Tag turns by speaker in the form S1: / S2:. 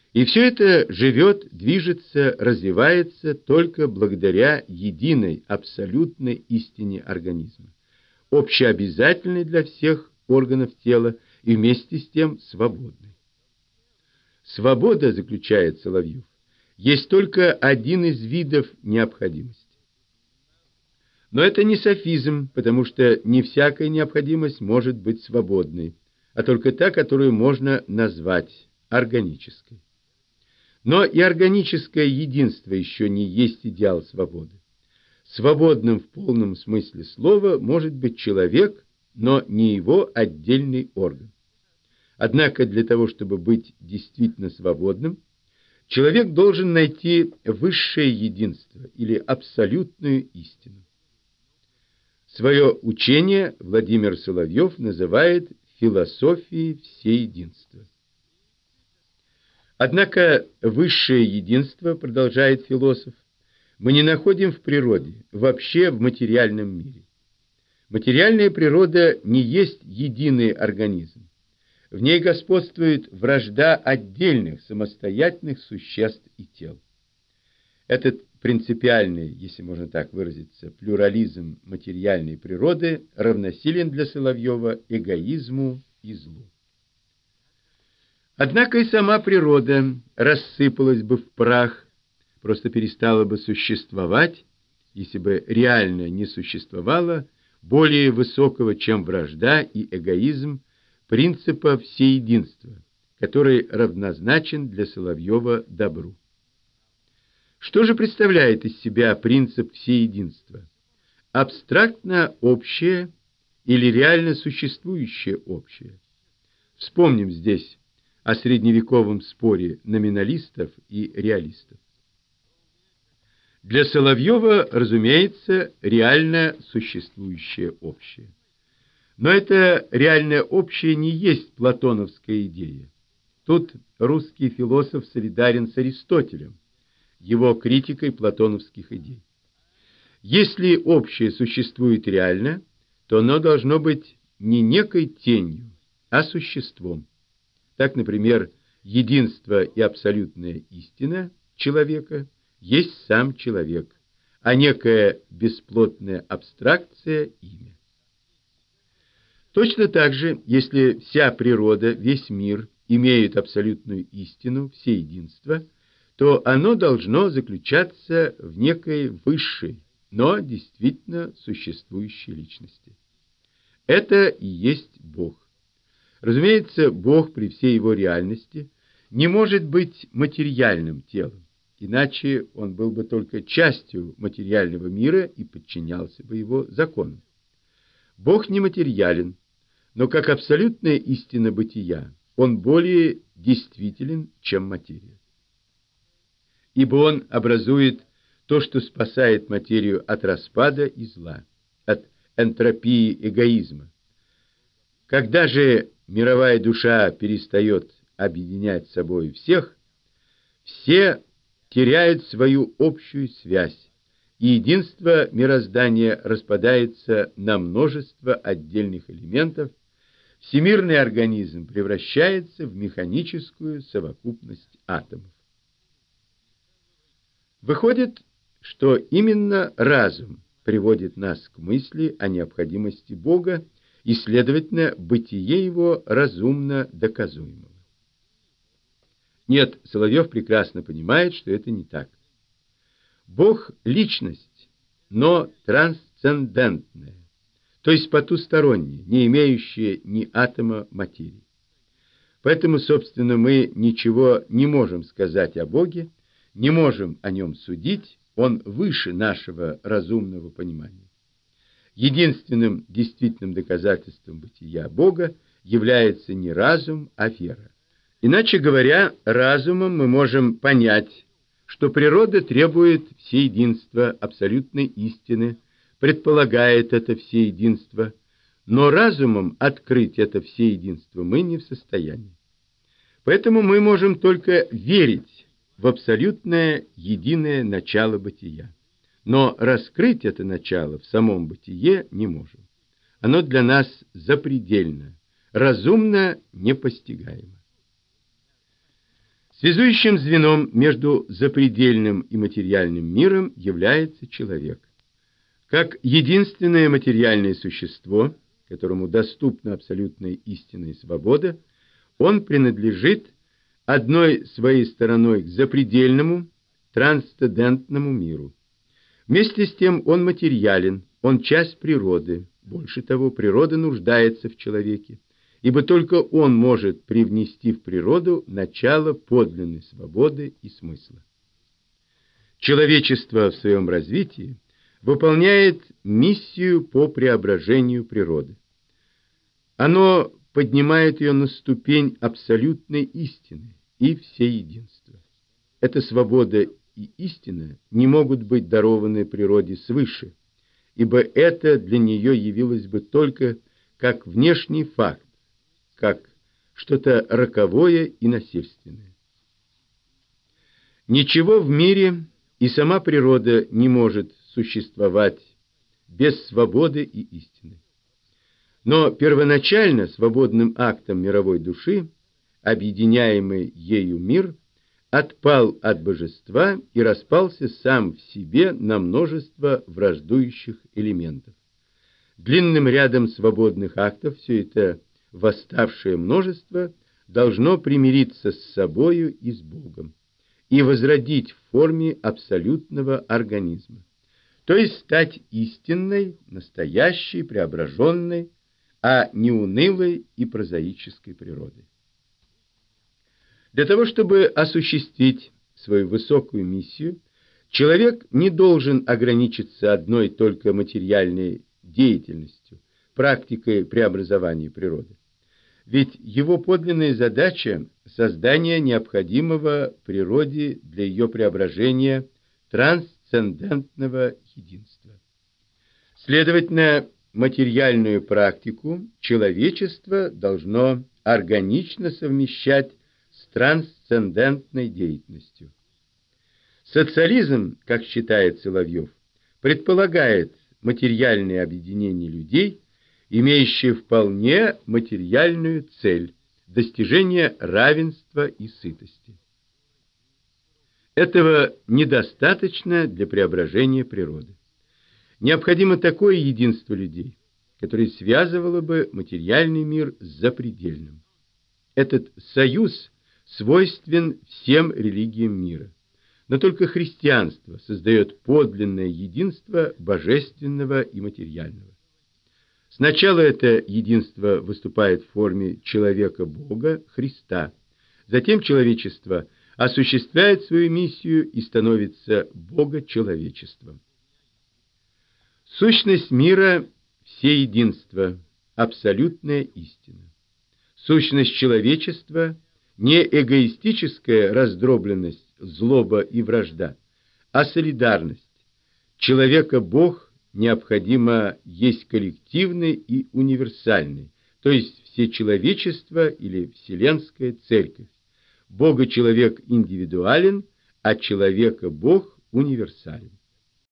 S1: И все это живет, движется, развивается только благодаря единой, абсолютной истине организма, общеобязательной для всех органов тела и вместе с тем свободной. Свобода, заключает Соловьев, есть только один из видов необходимости. Но это не софизм, потому что не всякая необходимость может быть свободной, а только та, которую можно назвать органической. Но и органическое единство еще не есть идеал свободы. Свободным в полном смысле слова может быть человек, но не его отдельный орган. Однако для того, чтобы быть действительно свободным, человек должен найти высшее единство или абсолютную истину. Свое учение Владимир Соловьев называет философией всеединства. Однако высшее единство, продолжает философ, мы не находим в природе, вообще в материальном мире. Материальная природа не есть единый организм. В ней господствует вражда отдельных самостоятельных существ и тел. Этот принципиальный, если можно так выразиться, плюрализм материальной природы равносилен для Соловьева эгоизму и злу. Однако и сама природа рассыпалась бы в прах, просто перестала бы существовать, если бы реально не существовало более высокого, чем вражда и эгоизм, принципа всеединства, который равнозначен для Соловьева добру. Что же представляет из себя принцип всеединства? Абстрактно общее или реально существующее общее? Вспомним здесь о средневековом споре номиналистов и реалистов. Для Соловьева, разумеется, реально существующее общее. Но это реальное общее не есть платоновская идея. Тут русский философ солидарен с Аристотелем, его критикой платоновских идей. Если общее существует реально, то оно должно быть не некой тенью, а существом. Так, например, единство и абсолютная истина человека есть сам человек, а некая бесплотная абстракция – имя. Точно так же, если вся природа, весь мир имеют абсолютную истину, всеединство, то оно должно заключаться в некой высшей, но действительно существующей личности. Это и есть Бог. Разумеется, Бог при всей его реальности не может быть материальным телом, иначе он был бы только частью материального мира и подчинялся бы его законам. Бог нематериален, но как абсолютная истина бытия он более действителен, чем материя. Ибо он образует то, что спасает материю от распада и зла, от энтропии эгоизма. Когда же мировая душа перестает объединять с собой всех, все теряют свою общую связь, и единство мироздания распадается на множество отдельных элементов, всемирный организм превращается в механическую совокупность атомов. Выходит, что именно разум приводит нас к мысли о необходимости Бога и, следовательно, бытие его разумно доказуемого. Нет, Соловьев прекрасно понимает, что это не так. Бог – личность, но трансцендентная, то есть потусторонняя, не имеющая ни атома материи. Поэтому, собственно, мы ничего не можем сказать о Боге, не можем о нем судить, он выше нашего разумного понимания. Единственным действительным доказательством бытия Бога является не разум, а вера. Иначе говоря, разумом мы можем понять, что природа требует всеединства, абсолютной истины, предполагает это всеединство, но разумом открыть это всеединство мы не в состоянии. Поэтому мы можем только верить в абсолютное единое начало бытия. Но раскрыть это начало в самом бытие не можем. Оно для нас запредельно, разумно непостигаемо. Связующим звеном между запредельным и материальным миром является человек. Как единственное материальное существо, которому доступна абсолютная истина и свобода, он принадлежит одной своей стороной к запредельному, трансцендентному миру. Вместе с тем он материален, он часть природы. Больше того, природа нуждается в человеке, ибо только он может привнести в природу начало подлинной свободы и смысла. Человечество в своем развитии выполняет миссию по преображению природы. Оно поднимает ее на ступень абсолютной истины и всеединства. Эта свобода и истина не могут быть дарованы природе свыше, ибо это для нее явилось бы только как внешний факт, как что-то роковое и насильственное. Ничего в мире и сама природа не может существовать без свободы и истины. Но первоначально свободным актом мировой души, объединяемый ею мир, отпал от божества и распался сам в себе на множество враждующих элементов. Длинным рядом свободных актов все это восставшее множество должно примириться с собою и с Богом и возродить в форме абсолютного организма, то есть стать истинной, настоящей, преображенной, а не унылой и прозаической природой. Для того, чтобы осуществить свою высокую миссию, человек не должен ограничиться одной только материальной деятельностью, практикой преобразования природы. Ведь его подлинная задача – создание необходимого природе для ее преображения трансцендентного единства. Следовательно, материальную практику человечество должно органично совмещать с трансцендентной деятельностью. Социализм, как считает Соловьев, предполагает материальное объединение людей, имеющее вполне материальную цель – достижение равенства и сытости. Этого недостаточно для преображения природы. Необходимо такое единство людей, которое связывало бы материальный мир с запредельным. Этот союз свойствен всем религиям мира, но только христианство создает подлинное единство божественного и материального. Сначала это единство выступает в форме человека-Бога, Христа, затем человечество осуществляет свою миссию и становится Бога-человечеством. Сущность мира – всеединство, абсолютная истина. Сущность человечества – не эгоистическая раздробленность, злоба и вражда, а солидарность. Человека-Бог необходимо есть коллективный и универсальный, то есть всечеловечество или Вселенская Церковь. Бога-человек индивидуален, а человека-Бог универсален.